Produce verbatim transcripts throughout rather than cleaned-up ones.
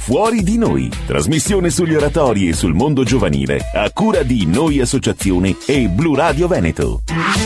Fuori di Noi, trasmissione sugli oratori e sul mondo giovanile, a cura di Noi Associazione e Blu Radio Veneto.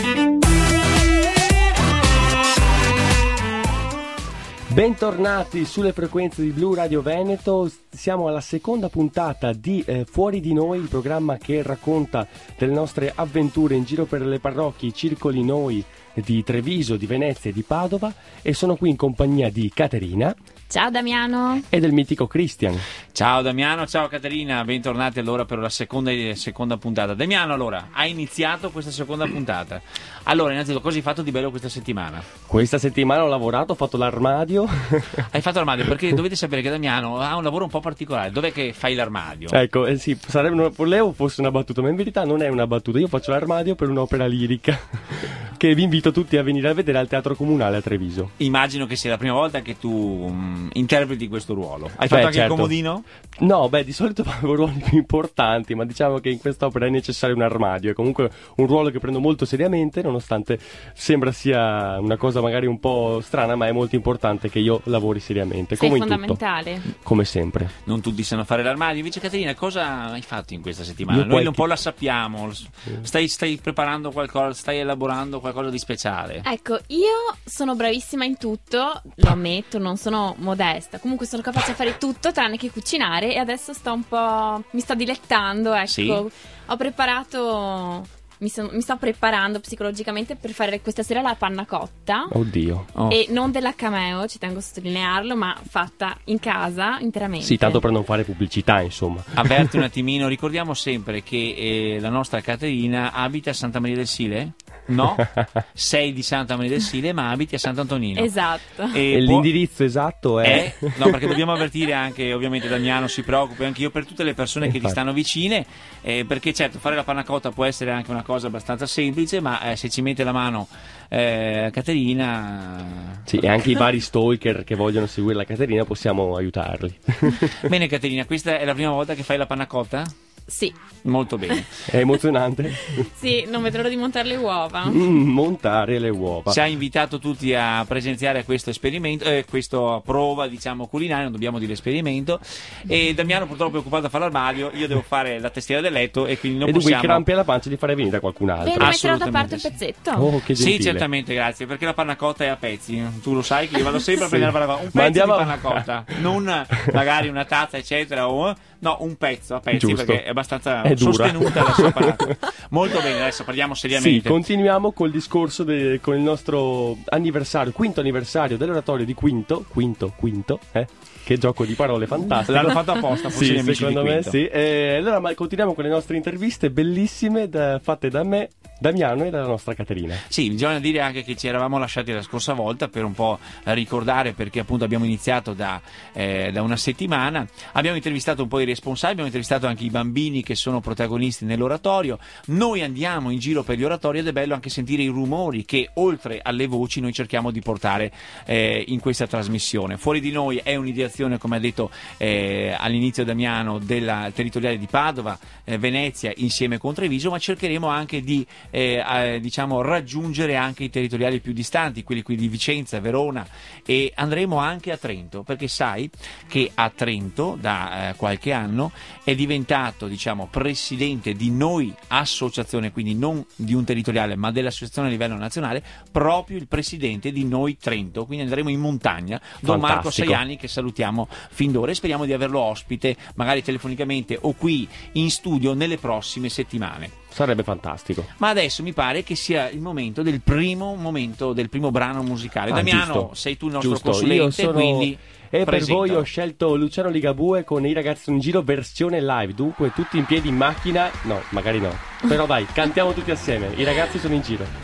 Bentornati sulle frequenze di Blu Radio Veneto, siamo alla seconda puntata di eh, Fuori di Noi, il programma che racconta delle nostre avventure in giro per le parrocchie, i circoli Noi di Treviso, di Venezia e di Padova, e sono qui in compagnia di Caterina. Ciao Damiano. E del mitico Christian. Ciao Damiano, ciao Caterina, bentornati allora per la seconda, seconda puntata. Damiano, allora, hai iniziato questa seconda puntata. Allora, innanzitutto, cosa hai fatto di bello questa settimana? Questa settimana ho lavorato, ho fatto l'armadio. Hai fatto l'armadio, perché dovete sapere che Damiano ha un lavoro un po' particolare. Dov'è che fai l'armadio? Ecco, eh sì, sarebbe una, volevo fosse una battuta, ma in verità non è una battuta. Io faccio l'armadio per un'opera lirica che vi invito tutti a venire a vedere al Teatro Comunale a Treviso. Immagino che sia la prima volta che tu um, interpreti questo ruolo. Hai Beh, fatto anche certo. il comodino? No, beh, di solito avevo ruoli più importanti, ma diciamo che in quest'opera è necessario un armadio. È comunque un ruolo che prendo molto seriamente, nonostante sembra sia una cosa magari un po' strana, ma è molto importante che io lavori seriamente. Sei come fondamentale. In tutto, come sempre. Non tutti sanno fare l'armadio. Invece Caterina, cosa hai fatto in questa settimana? Io Noi qualche... un po' la sappiamo. Stai, stai preparando qualcosa, stai elaborando qualcosa di speciale. Ecco, io sono bravissima in tutto, lo ammetto, non sono modesta. Comunque sono capace di fare tutto tranne che cucinare, e adesso sto un po'... mi sto dilettando, ecco. Sì? Ho preparato... Mi, son, mi sto preparando psicologicamente per fare questa sera la panna cotta. Oddio. Oh. E non della Cameo, ci tengo a sottolinearlo, ma fatta in casa interamente. Sì, tanto per non fare pubblicità, insomma. Avverti un attimino, ricordiamo sempre che eh, la nostra Caterina abita a Santa Maria del Sile? No? Sei di Santa Maria del Sile, ma abiti a Sant'Antonino. Esatto. E, E può... l'indirizzo esatto è... è... No, perché dobbiamo avvertire anche, ovviamente Damiano si preoccupa, anche io, per tutte le persone che ti Infatti. stanno vicine, eh, perché certo fare la panna cotta può essere anche una cosa abbastanza semplice, ma eh, se ci mette la mano eh, Caterina... Sì, e anche i vari stalker che vogliono seguire la Caterina possiamo aiutarli. Bene Caterina, questa è la prima volta che fai la panna cotta? Sì, Molto bene. È emozionante? sì, non vedo l'ora di montare le uova. Mm, montare le uova. Ci ha invitato tutti a presenziare a questo esperimento, eh, questa prova, diciamo, culinaria, non dobbiamo dire esperimento. E Damiano purtroppo è occupato a fare l'armadio, io devo fare la tastiera del letto e quindi non e dunque possiamo... i crampi alla pancia di fare venire a qualcun altro. Bene, metterò da parte Assolutamente un sì. pezzetto. Oh, che gentile. Sì, certamente, grazie, perché la panna cotta è a pezzi. Tu lo sai che io vado sempre a Sì. prendere la panna cotta. Un Ma pezzo andiamo- di panna cotta, non magari una tazza, eccetera, o... No, un pezzo a pezzi, Giusto. perché è abbastanza È dura. sostenuta la sua panna cotta. Molto bene, adesso parliamo Sì, seriamente. continuiamo col discorso de- con il nostro anniversario, quinto anniversario dell'oratorio di Quinto, Quinto, Quinto, eh? Che gioco di parole fantastico. L'hanno fatto apposta, forse Sì, gli amici secondo di me Quinto. sì. E allora ma continuiamo con le nostre interviste bellissime da- fatte da me, Damiano e dalla nostra Caterina. Sì, bisogna dire anche che ci eravamo lasciati la scorsa volta per un po' ricordare, perché appunto abbiamo iniziato da, eh, da una settimana. Abbiamo intervistato un po' i responsabili, abbiamo intervistato anche i bambini che sono protagonisti nell'oratorio. Noi andiamo in giro per gli oratori ed è bello anche sentire i rumori che oltre alle voci noi cerchiamo di portare eh, in questa trasmissione. Fuori di Noi è un'ideazione, come ha detto eh, all'inizio Damiano, della territoriale di Padova, eh, Venezia insieme con Treviso, ma cercheremo anche di Eh, eh, diciamo raggiungere anche i territoriali più distanti, quelli qui di Vicenza, Verona, e andremo anche a Trento, perché sai che a Trento da eh, qualche anno è diventato, diciamo, presidente di Noi Associazione, quindi non di un territoriale ma dell'associazione a livello nazionale, proprio il presidente di Noi Trento, quindi andremo in montagna. Don Marco Fantastico. Saiani, che salutiamo fin d'ora, e speriamo di averlo ospite magari telefonicamente o qui in studio nelle prossime settimane. Sarebbe fantastico. Ma adesso mi pare che sia il momento del primo momento del primo brano musicale. Ah, Damiano, giusto. sei tu il nostro Giusto, consulente, io sono... quindi E per presentalo. voi ho scelto Luciano Ligabue con I ragazzi sono in giro versione live. Dunque tutti in piedi in macchina. No, magari no. Però dai, cantiamo tutti assieme. I ragazzi sono in giro.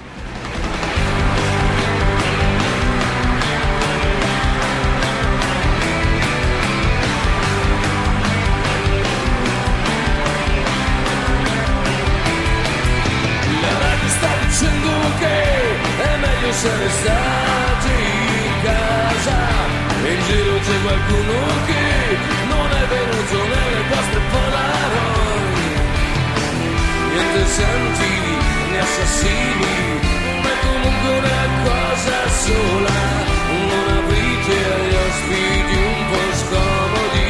Essere stati in casa e in giro c'è qualcuno che non è venuto nelle vostre Polaroid. Niente santi né assassini, ma comunque una cosa sola: non aprite agli ospiti un po' scomodi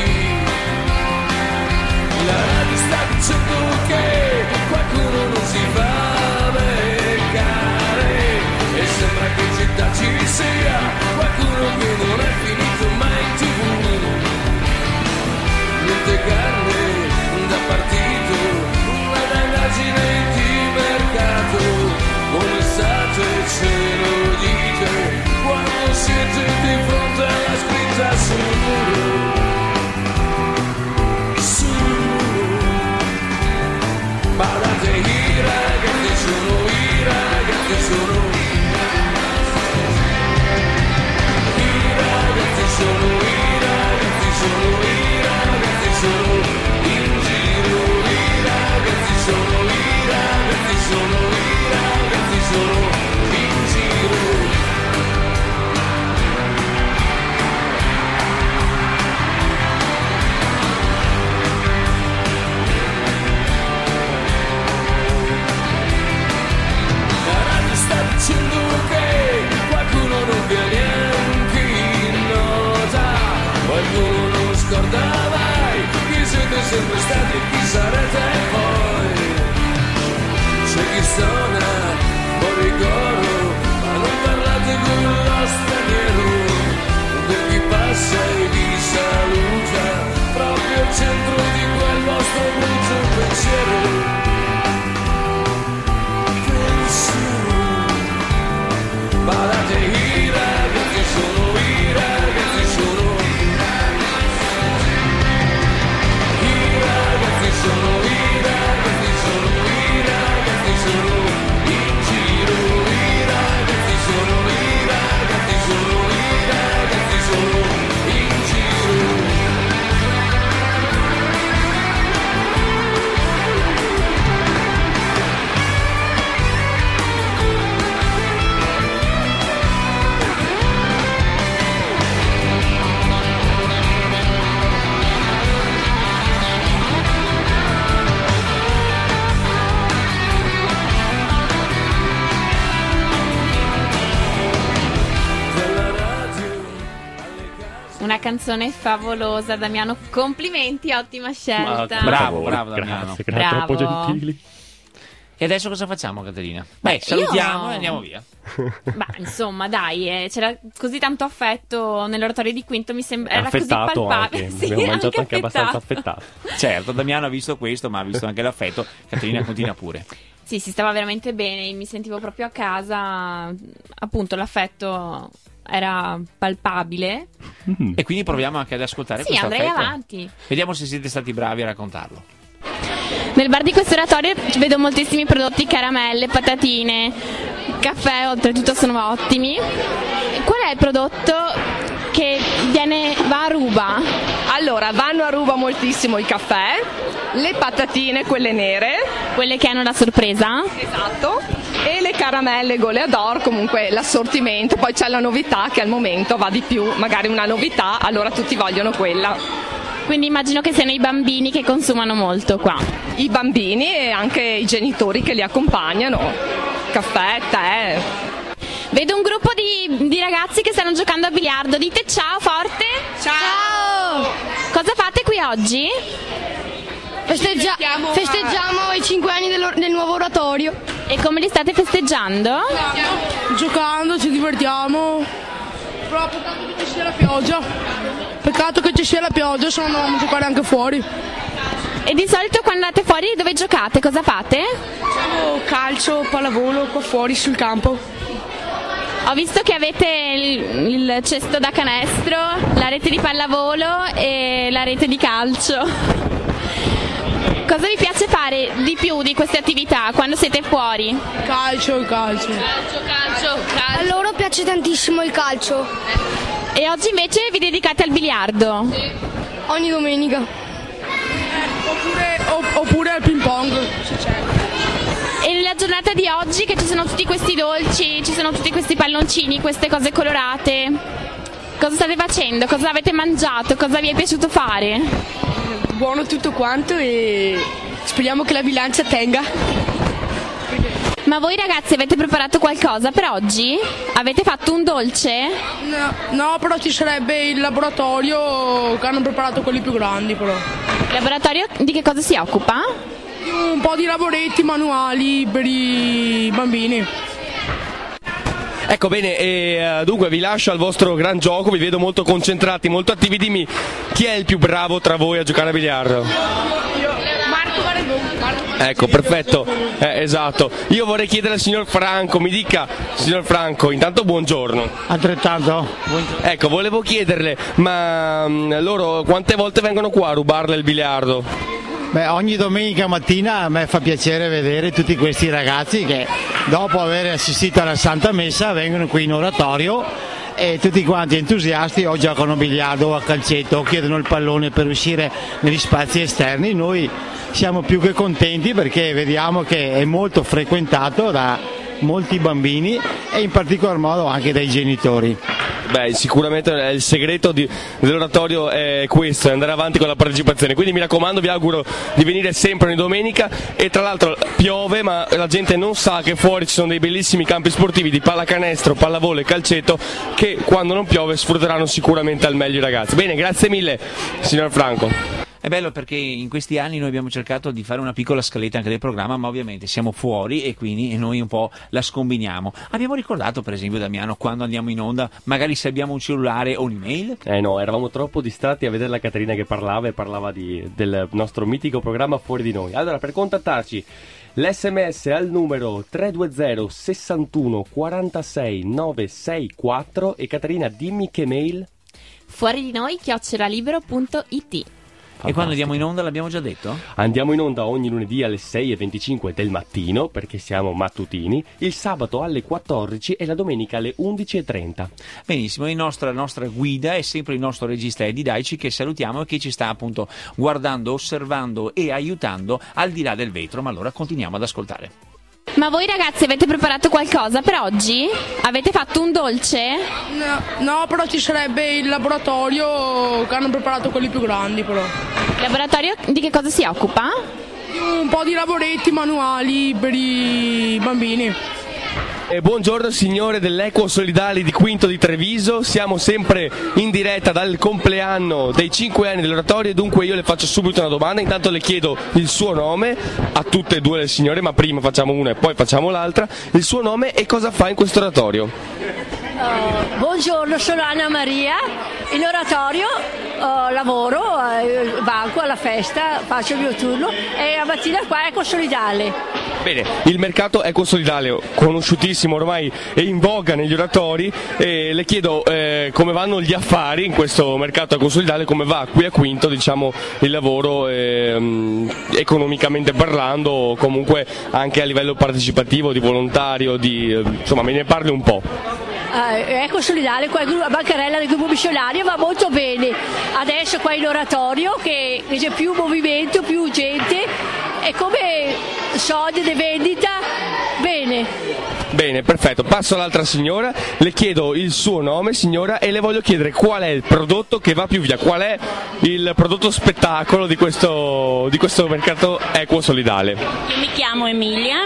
Una canzone favolosa, Damiano, complimenti, ottima scelta. Ma, Bravo, favore, bravo Damiano. Grazie, grazie, Bravo. troppo gentili. E adesso cosa facciamo, Caterina? Beh, Beh, salutiamo io- e andiamo via. Ma insomma, dai, eh, c'era così tanto affetto nell'oratorio di Quinto, mi sembra era così Affettato palpabile. anche, Sì, abbiamo mangiato anche affettato. abbastanza affettato. Certo, Damiano ha visto questo, ma ha visto anche l'affetto. Caterina continua pure. Sì, si stava veramente bene, mi sentivo proprio a casa, appunto l'affetto era palpabile. E quindi proviamo anche ad ascoltare Sì, questo andrei affetto. avanti. Vediamo se siete stati bravi a raccontarlo. Nel bar di questo oratorio vedo moltissimi prodotti, caramelle, patatine, caffè, oltretutto sono ottimi. Qual è il prodotto che viene, va a ruba? Allora, vanno a ruba moltissimo il caffè, le patatine, quelle nere, Quelle che hanno la sorpresa? esatto, e le caramelle Goleador, comunque l'assortimento. Poi c'è la novità che al momento va di più, magari una novità, allora tutti vogliono quella. Quindi immagino che siano i bambini che consumano molto qua. I bambini e anche i genitori che li accompagnano, caffè, tè. Vedo un gruppo di, di ragazzi che stanno giocando a biliardo. Dite ciao forte. Ciao! Cosa fate qui oggi? Festeggia- festeggiamo i cinque anni dello- del nuovo oratorio. E come li state festeggiando? Giocando, ci divertiamo. Però peccato che ci sia la pioggia. Peccato che ci sia la pioggia, se no andavamo a giocare anche fuori. E di solito quando andate fuori dove giocate? Cosa fate? Facciamo calcio, pallavolo qua fuori sul campo. Ho visto che avete il, il cesto da canestro, la rete di pallavolo e la rete di calcio. Cosa vi piace fare di più di queste attività quando siete fuori? Calcio, calcio. Calcio, calcio, A loro piace tantissimo il calcio, E oggi invece vi dedicate al biliardo? ogni domenica. Oppure, opp- oppure al ping pong, se c'è. E nella giornata di oggi che ci sono tutti questi dolci, ci sono tutti questi palloncini, queste cose colorate, cosa state facendo? Cosa avete mangiato? Cosa vi è piaciuto fare? Buono tutto quanto e speriamo che la bilancia tenga. Ma voi ragazzi avete preparato qualcosa per oggi? Avete fatto un dolce? No, no, però ci sarebbe il laboratorio che hanno preparato quelli più grandi però. Il laboratorio di che cosa si occupa? Un po' di lavoretti manuali per i bambini. Ecco bene, e, uh, dunque vi lascio al vostro gran gioco, vi vedo molto concentrati, molto attivi. Dimmi, chi è il più bravo tra voi a giocare a biliardo? Marco Varedò. Ecco, perfetto, eh, esatto. Io vorrei chiedere al signor Franco, mi dica, signor Franco, intanto buongiorno. Altrettanto? Ecco, volevo chiederle, ma mh, loro quante volte vengono qua a rubarle il biliardo? Beh, ogni domenica mattina a me fa piacere vedere tutti questi ragazzi che dopo aver assistito alla Santa Messa vengono qui in oratorio e tutti quanti entusiasti o giocano a biliardo o a calcetto o chiedono il pallone per uscire negli spazi esterni. Noi siamo più che contenti perché vediamo che è molto frequentato da molti bambini e in particolar modo anche dai genitori. Beh, sicuramente il segreto di, dell'oratorio è questo, è andare avanti con la partecipazione, quindi mi raccomando, vi auguro di venire sempre ogni domenica. E tra l'altro piove, ma la gente non sa che fuori ci sono dei bellissimi campi sportivi di pallacanestro, pallavolo e calcetto che quando non piove sfrutteranno sicuramente al meglio i ragazzi. Bene, grazie mille signor Franco. È bello perché in questi anni noi abbiamo cercato di fare una piccola scaletta anche del programma, ma ovviamente siamo fuori e quindi noi un po' la scombiniamo. Abbiamo ricordato per esempio, Damiano, quando andiamo in onda, magari se abbiamo un cellulare o un'email? Eh no, eravamo troppo distratti a vedere la Caterina che parlava e parlava di, del nostro mitico programma Fuori di Noi. Allora, per contattarci, l'sms al numero tre due zero sessantuno quarantasei novecentosessantaquattro e Caterina, dimmi che mail? Fuori di noi chiocciolalibero punto it. E quando andiamo in onda l'abbiamo già detto? Andiamo in onda ogni lunedì alle sei e venticinque del mattino, perché siamo mattutini, il sabato alle quattordici e la domenica alle undici e trenta. Benissimo, il nostro, la nostra guida è sempre il nostro regista Eddie Daici, che salutiamo e che ci sta appunto guardando, osservando e aiutando al di là del vetro, ma allora continuiamo ad ascoltare. Ma voi ragazzi avete preparato qualcosa per oggi? Avete fatto un dolce? No, no, però ci sarebbe il laboratorio che hanno preparato quelli più grandi però. Il laboratorio di che cosa si occupa? Un po' di lavoretti manuali per i bambini. E buongiorno signore dell'Equo Solidale di Quinto di Treviso, siamo sempre in diretta dal compleanno dei cinque anni dell'oratorio e dunque io le faccio subito una domanda, intanto le chiedo il suo nome a tutte e due le signore, ma prima facciamo una e poi facciamo l'altra, il suo nome e cosa fa in questo oratorio? Uh, buongiorno, sono Anna Maria, in oratorio uh, lavoro, uh, banco alla festa, faccio il mio turno e la mattina qua è Equo Solidale. Bene, il mercato Equo Solidale, conosciutissimo ormai e in voga negli oratori, e le chiedo eh, come vanno gli affari in questo mercato Equo Solidale, come va qui a Quinto diciamo, il lavoro eh, economicamente parlando, o comunque anche a livello partecipativo, di volontario, di, eh, insomma me ne parli un po'. Uh, Equo Solidale, qua la bancarella del gruppo missionario va molto bene, adesso qua in oratorio che c'è più movimento, più gente e come soldi di vendita, bene. Bene, perfetto, passo all'altra signora, le chiedo il suo nome signora e le voglio chiedere qual è il prodotto che va più via, qual è il prodotto spettacolo di questo, di questo mercato Equo Solidale. Io mi chiamo Emilia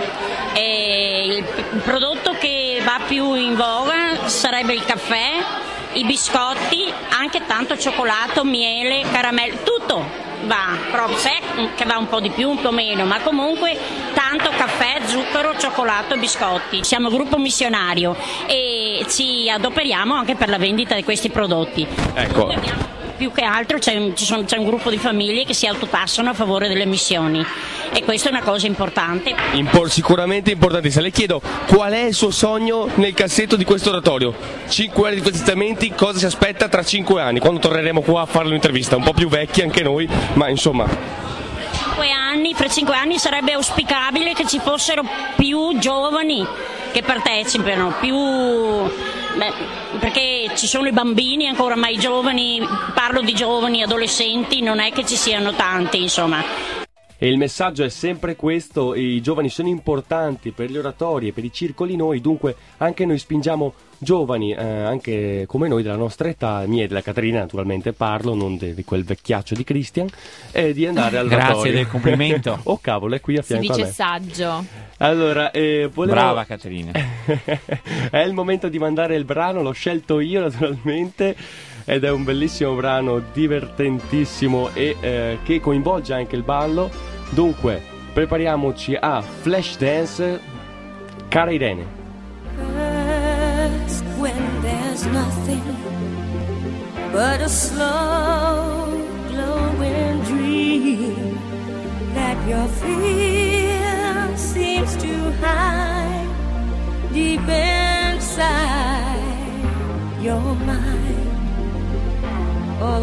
e il prodotto che va più in voga sarebbe il caffè, i biscotti, anche tanto cioccolato, miele, caramello, tutto va, proprio se che va un po' di più, un po' meno, ma comunque tanto caffè, zucchero, cioccolato e biscotti. Siamo gruppo missionario e ci adoperiamo anche per la vendita di questi prodotti. Ecco. Più che altro c'è un, ci sono, c'è un gruppo di famiglie che si autotassano a favore delle missioni e questa è una cosa importante. Impor- sicuramente importantissima. Le chiedo qual è il suo sogno nel cassetto di questo oratorio? Cinque anni di festeggiamenti, cosa si aspetta tra cinque anni, quando torneremo qua a fare l'intervista? Un po' più vecchi anche noi, ma insomma... Cinque anni, fra cinque anni sarebbe auspicabile che ci fossero più giovani che partecipano, più... Beh, perché ci sono i bambini ancora, ma i giovani, parlo di giovani, adolescenti, non è che ci siano tanti, insomma. E il messaggio è sempre questo, i giovani sono importanti per gli oratori e per i circoli noi, dunque anche noi spingiamo giovani, eh, anche come noi della nostra età, mia e della Caterina naturalmente parlo, non de- di quel vecchiaccio di Christian, eh, di andare al oratorio. Grazie del complimento. Oh cavolo, è qui a fianco a me. Si dice saggio. Allora, eh, volevo... Brava Caterina. È il momento di mandare il brano, l'ho scelto io naturalmente ed è un bellissimo brano, divertentissimo e eh, che coinvolge anche il ballo. Dunque, prepariamoci a Flashdance, cara Irene. First, when there's nothing but a slow glowing dream that your fear seems to hide deep inside your mind. All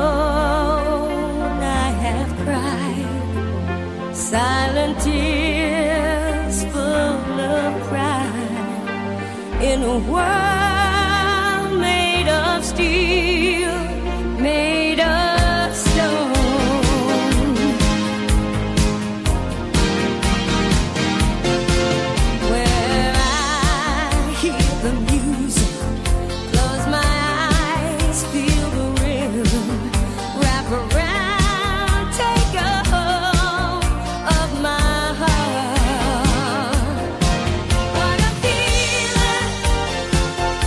alone I have cried silent tears full of pride in a world made of steel, made of stone. Where I hear the music, close my eyes, feel the rhythm, wrap around, take a hold of my heart. What a feeling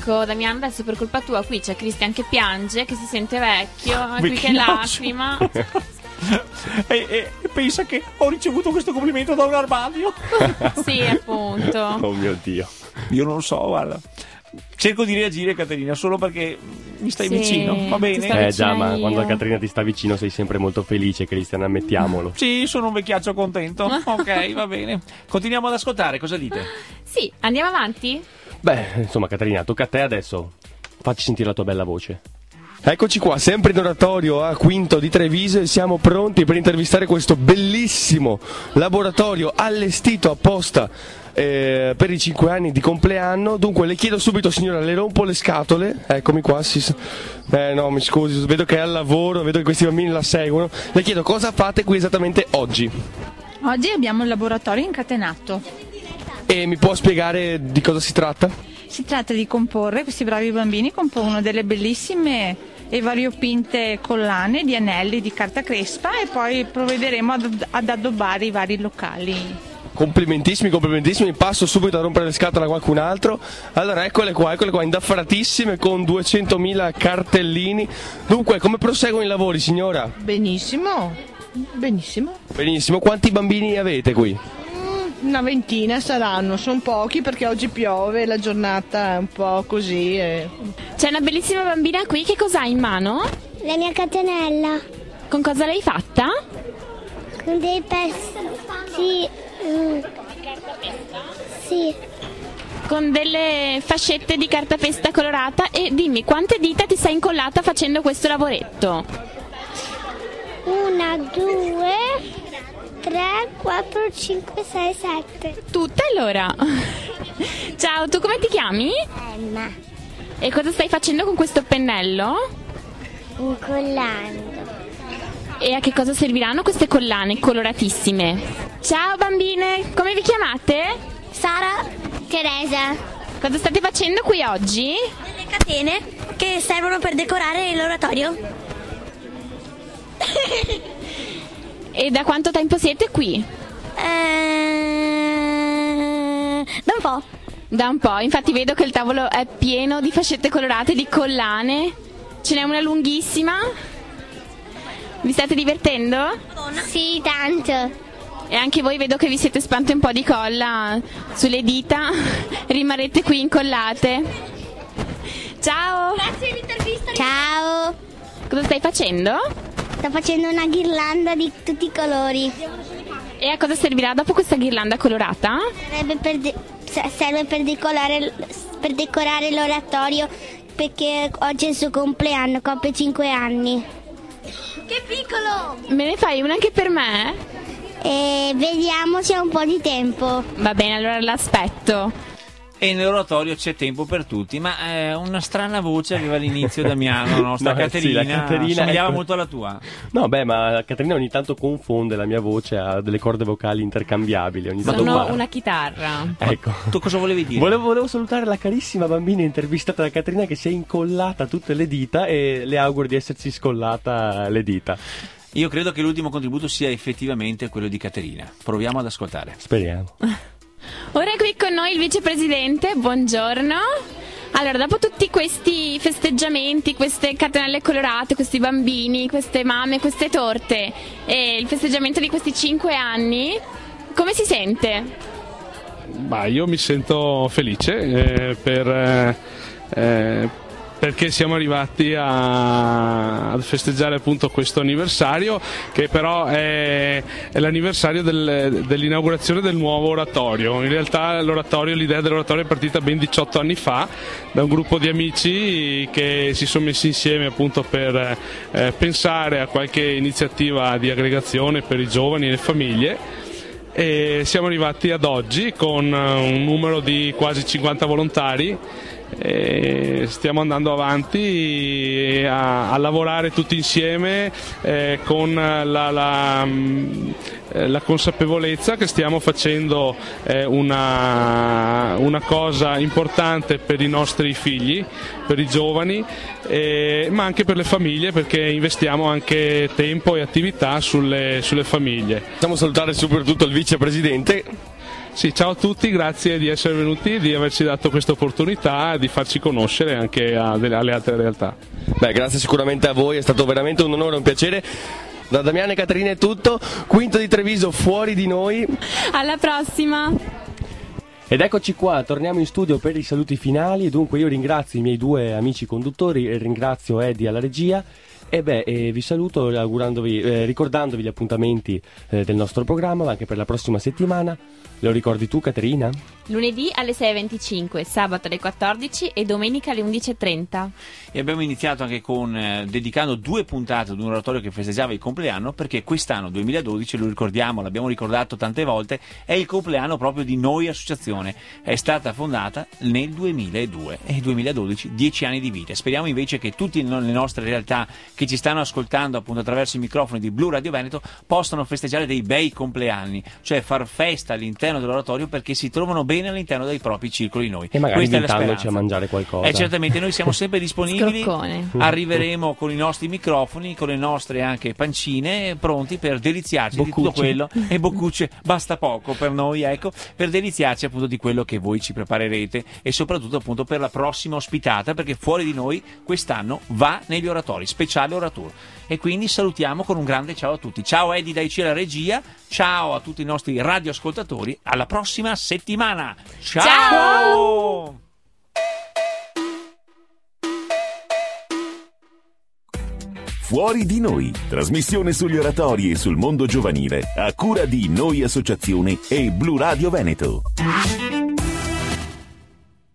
Ecco, Damiano, adesso per colpa tua qui c'è Cristian che piange, che si sente vecchio, qui che Vecchiaccio. lacrima. e, e pensa che ho ricevuto questo complimento da un armadio. Sì, appunto. Oh mio Dio. Io non so, guarda. Cerco di reagire, Caterina, solo perché mi stai Sì, vicino, va ti bene? sto Eh già, ma io. quando Caterina ti sta vicino sei sempre molto felice, Cristian, ammettiamolo. Sì, sono un vecchiaccio contento. Ok, va bene. Continuiamo ad ascoltare, cosa dite? Sì, andiamo avanti? Beh, insomma, Caterina, tocca a te adesso. Facci sentire la tua bella voce. Eccoci qua, sempre in oratorio a Quinto di Treviso e siamo pronti per intervistare questo bellissimo laboratorio allestito apposta eh, per i cinque anni di compleanno. Dunque le chiedo subito, signora, le rompo le scatole? Eccomi qua, si... eh no, mi scusi, vedo che è al lavoro, vedo che questi bambini la seguono. Le chiedo cosa fate qui esattamente oggi Oggi abbiamo il laboratorio incatenato. e mi può spiegare di cosa si tratta? Si tratta di comporre, questi bravi bambini compongono delle bellissime e variopinte collane di anelli di carta crespa e poi provvederemo ad, ad addobbare i vari locali. Complimentissimi, complimentissimi, passo subito a rompere le scatole a qualcun altro. Allora eccole qua, eccole qua, indaffaratissime con duecentomila cartellini. Dunque, come proseguono i lavori, signora? Benissimo, benissimo. Benissimo, quanti bambini avete qui? Una ventina saranno, sono pochi perché oggi piove, la giornata è un po' così. E... C'è una bellissima bambina qui, che cosa ha in mano? La mia catenella. Con cosa l'hai fatta? Con dei pezzi. Mm. Sì. Con delle fascette di cartapesta colorata. E dimmi, quante dita ti sei incollata facendo questo lavoretto? Una, due, tre, quattro, cinque, sei, sette. Tutte allora? Ciao, tu come ti chiami? Emma. E cosa stai facendo con questo pennello? Incollando. E a che cosa serviranno queste collane coloratissime? Ciao bambine, come vi chiamate? Sara. Teresa. Cosa state facendo qui oggi? Delle catene che servono per decorare l'oratorio. E da quanto tempo siete qui? Eh... Da un po'. Da un po', infatti vedo che il tavolo è pieno di fascette colorate, di collane. Ce n'è una lunghissima. Vi state divertendo? Sì, tanto. E anche voi vedo che vi siete spante un po' di colla sulle dita. Rimarrete qui incollate. Ciao! Grazie dell'intervista. Ciao! Cosa stai facendo? Sto facendo una ghirlanda di tutti i colori. E a cosa servirà dopo questa ghirlanda colorata? Serve per, de- serve per decorare, per decorare l'oratorio perché oggi è il suo compleanno, compie cinque anni. Che piccolo! Me ne fai una anche per me? E vediamo se ha un po' di tempo. Va bene, allora l'aspetto. E nell'oratorio c'è tempo per tutti, ma eh, una strana voce aveva all'inizio Damiano, la nostra No, sì, Caterina, la Caterina, somigliava ecco. molto alla tua. No, beh, ma Caterina ogni tanto confonde la mia voce a delle corde vocali intercambiabili. Ogni tanto Sono fa. una chitarra. Ecco. Tu cosa volevi dire? Volevo, volevo salutare la carissima bambina intervistata da Caterina che si è incollata tutte le dita e le auguro di essersi scollata le dita. Io credo che l'ultimo contributo sia effettivamente quello di Caterina. Proviamo ad ascoltare. Speriamo. Ora è qui con noi il vicepresidente, buongiorno. Allora, dopo tutti questi festeggiamenti, queste catenelle colorate, questi bambini, queste mamme, queste torte e il festeggiamento di questi cinque anni, come si sente? Bah, io mi sento felice eh, per, eh, eh, perché siamo arrivati a, a festeggiare appunto questo anniversario, che però è, è l'anniversario del, dell'inaugurazione del nuovo oratorio. In realtà l'oratorio, l'idea dell'oratorio è partita ben diciotto anni fa da un gruppo di amici che si sono messi insieme appunto per eh, pensare a qualche iniziativa di aggregazione per i giovani e le famiglie. E siamo arrivati ad oggi con un numero di quasi cinquanta volontari e stiamo andando avanti a, a lavorare tutti insieme eh, con la, la, la consapevolezza che stiamo facendo eh, una, una cosa importante per i nostri figli, per i giovani, eh, ma anche per le famiglie, perché investiamo anche tempo e attività sulle, sulle famiglie. Possiamo salutare soprattutto il vicepresidente. Sì, ciao a tutti, grazie di essere venuti, di averci dato questa opportunità di farci conoscere anche a delle, alle altre realtà. Beh, grazie sicuramente a voi, è stato veramente un onore, un piacere. Da Damiano e Caterina è tutto, Quinto di Treviso fuori di noi. Alla prossima! Ed eccoci qua, torniamo in studio per i saluti finali. Dunque io ringrazio i miei due amici conduttori e ringrazio Eddie alla regia. E beh, eh, vi saluto augurandovi, eh, ricordandovi gli appuntamenti eh, del nostro programma, ma anche per la prossima settimana. Lo ricordi tu, Caterina? Lunedì alle sei e venticinque, sabato alle quattordici e domenica alle undici e trenta. E abbiamo iniziato anche con eh, dedicando due puntate ad un oratorio che festeggiava il compleanno, perché quest'anno duemiladodici, lo ricordiamo, l'abbiamo ricordato tante volte, è il compleanno proprio di Noi Associazione. È stata fondata nel duemiladue e duemiladodici, dieci anni di vita. Speriamo invece che tutte le nostre realtà che ci stanno ascoltando appunto attraverso i microfoni di Blu Radio Veneto possano festeggiare dei bei compleanni, cioè far festa all'interno dell'oratorio perché si trovano bene all'interno dei propri circoli noi. E magari Questa invitandoci a mangiare qualcosa. E certamente noi siamo sempre disponibili. Scroccone. Arriveremo con i nostri microfoni, con le nostre anche pancine pronti per deliziarci Boccucci. di tutto quello, e boccucce basta poco per noi, ecco, per deliziarci appunto di quello che voi ci preparerete e soprattutto appunto per la prossima ospitata, perché fuori di noi quest'anno va negli oratori, speciale Oratour. E quindi salutiamo con un grande ciao a tutti. Ciao Eddie Daici alla regia, ciao a tutti i nostri radioascoltatori, alla prossima settimana. Ciao! Ciao! Fuori di noi, trasmissione sugli oratori e sul mondo giovanile, a cura di Noi Associazione e Blu Radio Veneto.